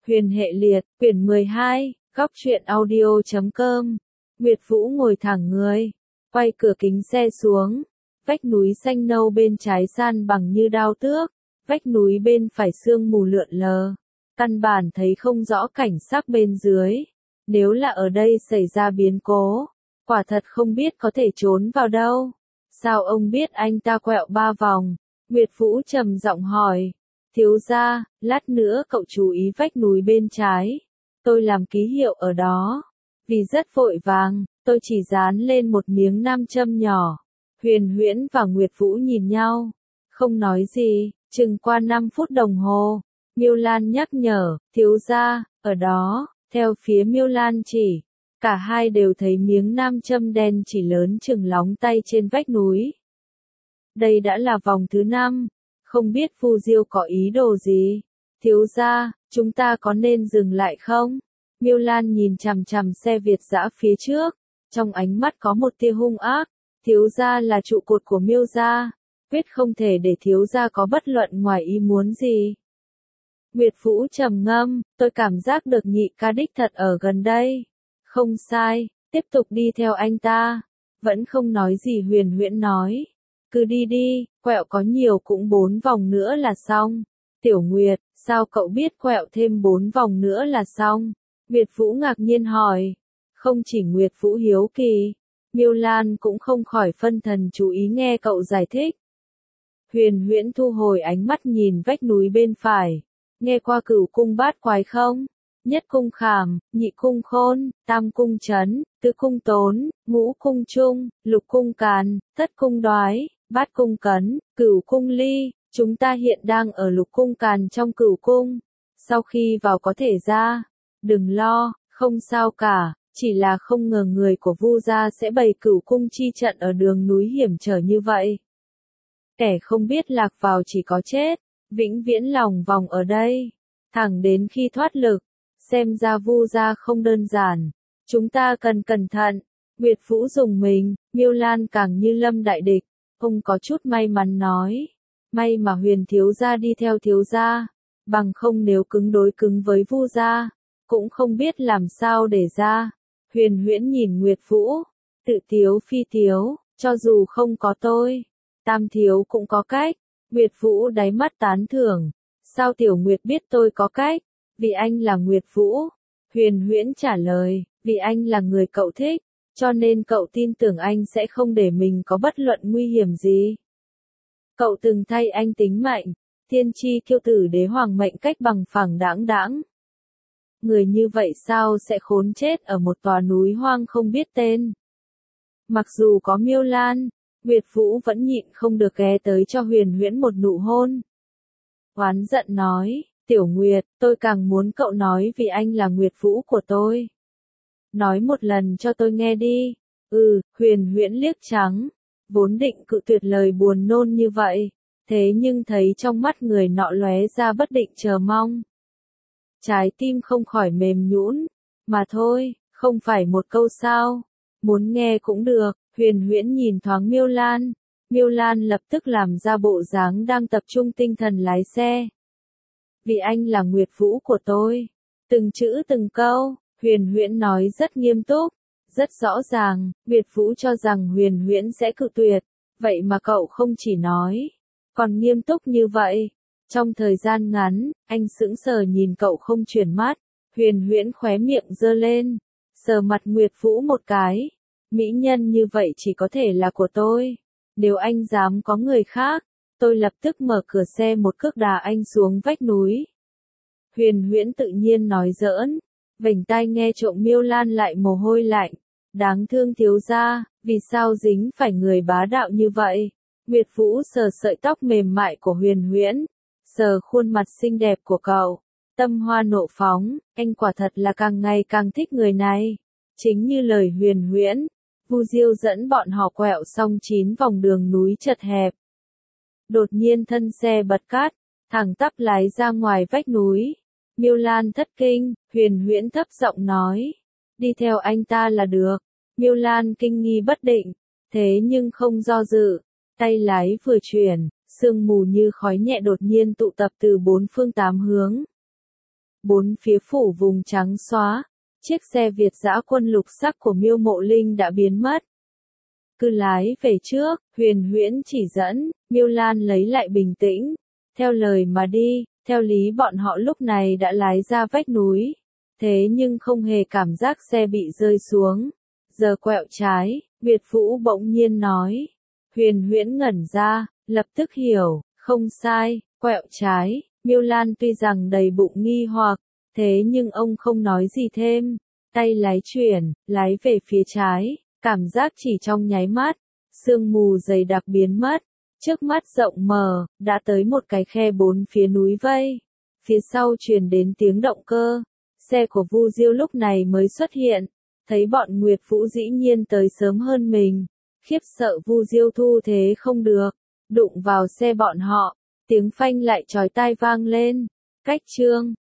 Huyền hệ liệt, quyển 12, góc truyện audio.com. Nguyệt Vũ ngồi thẳng người, quay cửa kính xe xuống. Vách núi xanh nâu bên trái san bằng như đao tước, vách núi bên phải sương mù lượn lờ. Căn bản thấy không rõ cảnh sắc bên dưới. Nếu là ở đây xảy ra biến cố, quả thật không biết có thể trốn vào đâu. Sao ông biết anh ta quẹo 3 vòng? Nguyệt Vũ trầm giọng hỏi. Thiếu gia, lát nữa cậu chú ý vách núi bên trái. Tôi làm ký hiệu ở đó. Vì rất vội vàng, tôi chỉ dán lên một miếng nam châm nhỏ. Huyền Huyễn và Nguyệt Vũ nhìn nhau, không nói gì, chừng qua 5 phút đồng hồ. Miêu Lan nhắc nhở, thiếu gia, ở đó, theo phía Miêu Lan chỉ. Cả hai đều thấy miếng nam châm đen chỉ lớn chừng lóng tay trên vách núi. Đây đã là vòng thứ 5, không biết Vu Diêu có ý đồ gì. Thiếu gia, chúng ta có nên dừng lại không? Miêu Lan nhìn chằm chằm xe Việt dã phía trước, trong ánh mắt có một tia hung ác. Thiếu gia là trụ cột của Miêu gia, quyết không thể để thiếu gia có bất luận ngoài ý muốn gì. Nguyệt Vũ trầm ngâm, tôi cảm giác được Nhị ca đích thật ở gần đây. Không sai, tiếp tục đi theo anh ta. Vẫn không nói gì. Huyền Huyễn nói. Cứ đi đi, quẹo có nhiều cũng 4 vòng nữa là xong. Tiểu Nguyệt, sao cậu biết quẹo thêm 4 vòng nữa là xong? Nguyệt Vũ ngạc nhiên hỏi. Không chỉ Nguyệt Vũ hiếu kỳ, Miêu Lan cũng không khỏi phân thần chú ý nghe cậu giải thích. Huyền Huyễn thu hồi ánh mắt nhìn vách núi bên phải. Nghe qua Cửu cung bát quái không? Nhất cung khảm, nhị cung khôn, tam cung trấn, tứ cung tốn, ngũ cung trung, lục cung càn, thất cung đoái, bát cung cấn, cửu cung ly. Chúng ta hiện đang ở lục cung càn trong Cửu cung. Sau khi vào có thể ra. Đừng lo, không sao cả, chỉ là không ngờ người của Vu gia sẽ bày Cửu cung chi trận ở đường núi hiểm trở như vậy. Kẻ không biết lạc vào chỉ có chết, vĩnh viễn lòng vòng ở đây, thẳng đến khi thoát lực. Xem ra Vu gia không đơn giản, chúng ta cần cẩn thận. Nguyệt Vũ dùng mình, Miêu Lan càng như lâm đại địch. Ông có chút may mắn nói, may mà Huyền thiếu gia đi theo thiếu gia, bằng không nếu cứng đối cứng với Vu gia, cũng không biết làm sao để ra. Huyền Huyễn nhìn Nguyệt Vũ, tự tiếu phi tiếu, cho dù không có tôi, Tam thiếu cũng có cách. Nguyệt Vũ đáy mắt tán thưởng, sao Tiểu Nguyệt biết tôi có cách? Vì anh là Nguyệt Vũ. Huyền Huyễn trả lời, vì anh là người cậu thích, cho nên cậu tin tưởng anh sẽ không để mình có bất luận nguy hiểm gì. Cậu từng thay anh tính mệnh, thiên chi kiêu tử đế hoàng mệnh cách bằng phẳng đãng đãng. Người như vậy sao sẽ khốn chết ở một tòa núi hoang không biết tên. Mặc dù có Miêu Lan, Nguyệt Vũ vẫn nhịn không được ghé tới cho Huyền Huyễn một nụ hôn. Oán giận nói, Tiểu Nguyệt, tôi càng muốn cậu nói vì anh là Nguyệt Vũ của tôi. Nói một lần cho tôi nghe đi. Huyền Huyễn liếc trắng, vốn định cự tuyệt lời buồn nôn như vậy, thế nhưng thấy trong mắt người nọ lóe ra bất định chờ mong. Trái tim không khỏi mềm nhũn, mà thôi, không phải một câu sao, muốn nghe cũng được. Huyền Huyễn nhìn thoáng Miêu Lan, Miêu Lan lập tức làm ra bộ dáng đang tập trung tinh thần lái xe. Vì anh là Nguyệt Vũ của tôi. Từng chữ từng câu, Huyền Huyễn nói rất nghiêm túc, rất rõ ràng. Nguyệt Vũ cho rằng Huyền Huyễn sẽ cự tuyệt, vậy mà cậu không chỉ nói, còn nghiêm túc như vậy. Trong thời gian ngắn, anh sững sờ nhìn cậu không chuyển mắt. Huyền Huyễn khóe miệng giơ lên, sờ mặt Nguyệt Vũ một cái. Mỹ nhân như vậy chỉ có thể là của tôi. Nếu anh dám có người khác, tôi lập tức mở cửa xe một cước đá anh xuống vách núi. Huyền Huyễn tự nhiên nói giỡn, vểnh tai nghe trộm Miêu Lan lại mồ hôi lạnh. Đáng thương thiếu gia, vì sao dính phải người bá đạo như vậy? Nguyệt Vũ sờ sợi tóc mềm mại của Huyền Huyễn, sờ khuôn mặt xinh đẹp của cậu, tâm hoa nộ phóng, anh quả thật là càng ngày càng thích người này. Chính như lời Huyền Huyễn, Vu Diêu dẫn bọn họ quẹo xong 9 vòng đường núi chật hẹp. Đột nhiên thân xe bật cát, thẳng tắp lái ra ngoài vách núi. Miêu Lan thất kinh, Huyền Huyễn thấp giọng nói, đi theo anh ta là được. Miêu Lan kinh nghi bất định, thế nhưng không do dự, tay lái vừa chuyển, sương mù như khói nhẹ đột nhiên tụ tập từ 4 phương 8 hướng. bốn phía phủ vùng trắng xóa. Chiếc xe Việt dã quân lục sắc của Miêu Mộ Linh đã biến mất. Cứ lái về trước, Huyền Huyễn chỉ dẫn, Miêu Lan lấy lại bình tĩnh. Theo lời mà đi, theo lý bọn họ lúc này đã lái ra vách núi. Thế nhưng không hề cảm giác xe bị rơi xuống. Giờ quẹo trái, Việt Vũ bỗng nhiên nói. Huyền Huyễn ngẩn ra, lập tức hiểu, không sai, quẹo trái. Miêu Lan tuy rằng đầy bụng nghi hoặc, thế nhưng ông không nói gì thêm. Tay lái chuyển, lái về phía trái, cảm giác chỉ trong nháy mắt. Sương mù dày đặc biến mất. Trước mắt rộng mờ, đã tới một cái khe bốn phía núi vây. Phía sau truyền đến tiếng động cơ. Xe của Vu Diêu lúc này mới xuất hiện. Thấy bọn Nguyệt Vũ dĩ nhiên tới sớm hơn mình. Khiếp sợ Vu Diêu thu thế không được. Đụng vào xe bọn họ. Tiếng phanh lại chói tai vang lên. Cách chương